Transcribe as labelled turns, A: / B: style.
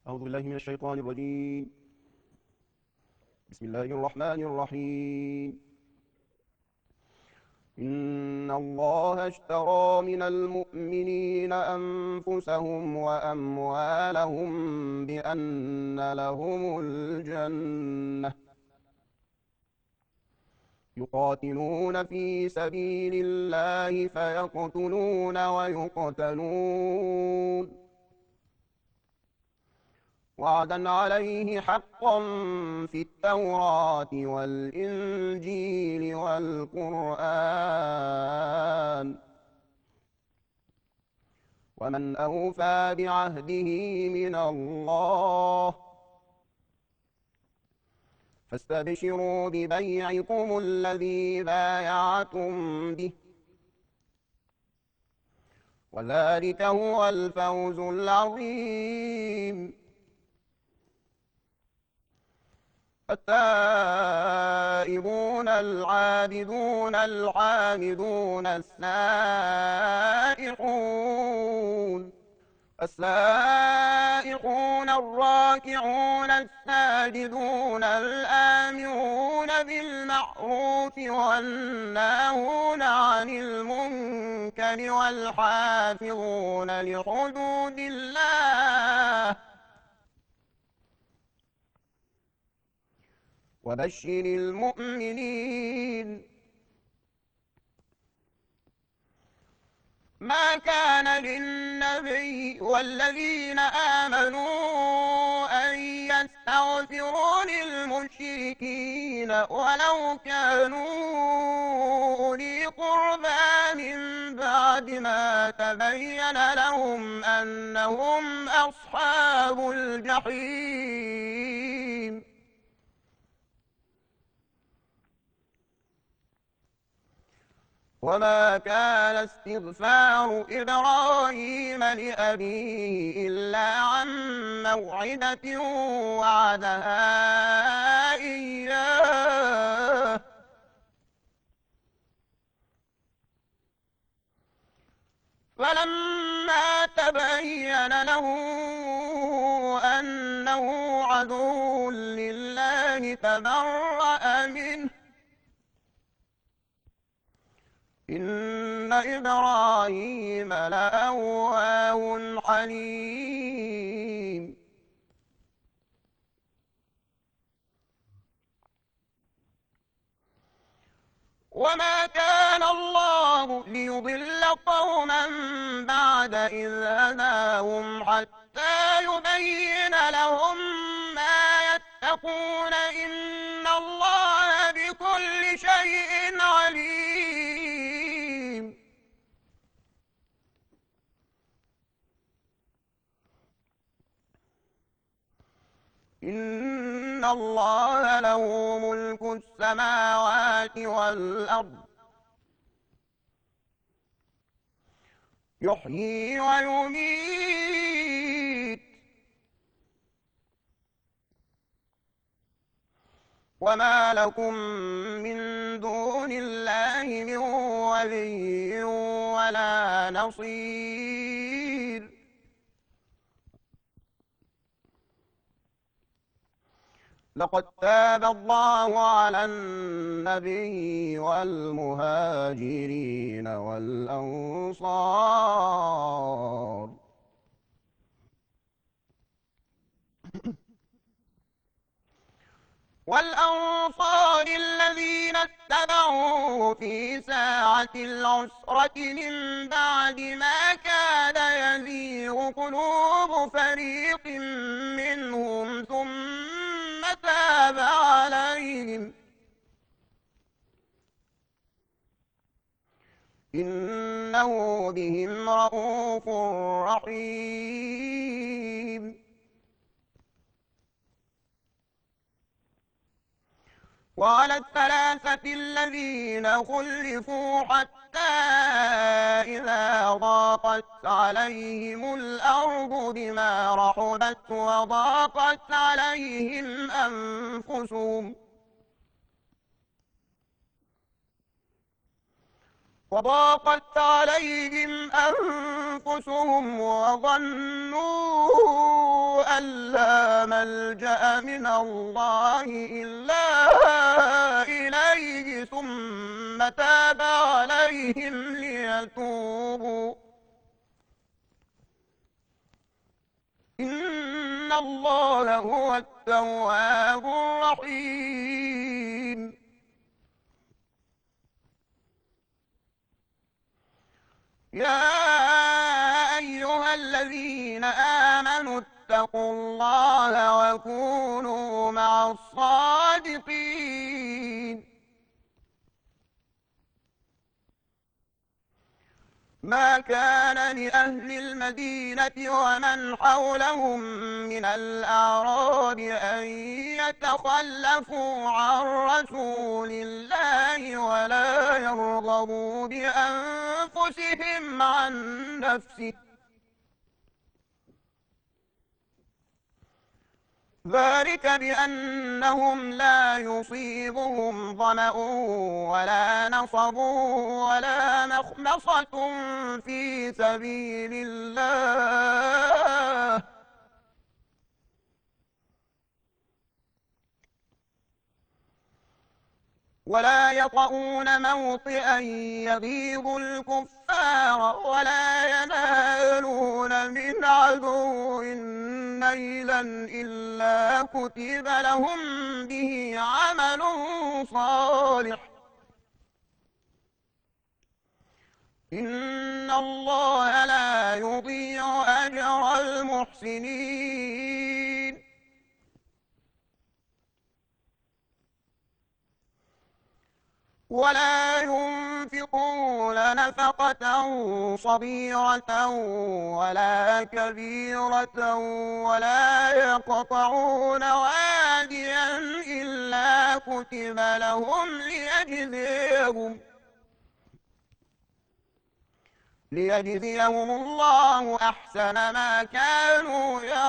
A: أعوذ بالله من الشيطان الرجيم. بسم الله الرحمن الرحيم. إن الله اشترى من المؤمنين أنفسهم وأموالهم بأن لهم الجنة يقاتلون في سبيل الله فيقتلون ويقتلون وعدا عليه حقا في التوراة والإنجيل والقرآن ومن أوفى بعهده من الله فاستبشروا ببيعكم الذي بايعتم به وذلك هو الفوز العظيم. التائبون العابدون الحامدون السائحون الراكعون الساجدون الآمرون بالمعروف والناهون عن المنكر والحافظون لحدود الله وبشر المؤمنين. ما كان للنبي والذين آمنوا أن يستغفروا للمشركين ولو كانوا أولي قربى من بعد ما تبين لهم أنهم أصحاب الجحيم. وما كان استغفار إبراهيم لأبيه إلا عن موعدة وعدها إياه فلما تبين له أنه عدو لله تبرأ منه إن إبراهيم لأواه حليم. وما كان الله ليضل قوما بعد إذ هداهم حتى يبين لهم ما يتقون إن الله بكل شيء عليم. إن الله له ملك السماوات والأرض يحيي ويميت وما لكم من دون الله من ولي ولا نصير. لقد تاب الله على النبي والمهاجرين والأنصار الذين اتبعوه في ساعة العسرة من بعد ما كاد يزيغ قلوب فريق منهم ثم تاب عليهم إنه بهم رءوف رحيم. وعلى الثلاثة الذين خلفوا حتى إذا ضاقت عليهم الأرض بما رحبت وضاقت عليهم أنفسهم وظنوا أن لا ملجأ من الله إلا إليه ثم تاب عليهم ليتوبوا إن الله هو التواب الرحيم يا أيها الذين آمنوا اتقوا الله وكونوا مع الصادقين ما كان لأهل المدينة ومن حولهم من الأعراب أن يتخلفوا عن رسول الله ولا يرغبوا بأنفسهم عن نفسه ذلك بأنهم لا يصيبهم ظمأ ولا نصب ولا مخمصة في سبيل الله ولا يطؤون موطئا يغيظ الكفار ولا ينالون من عدو نيلا إلا كتب لهم به عمل صالح إن الله لا يضيع أجر المحسنين ولا ينفقون نفقة صغيرة ولا كبيرة ولا يقطعون واديا إلا كتب لهم ليجزيهم الله أحسن ما كانوا يعملون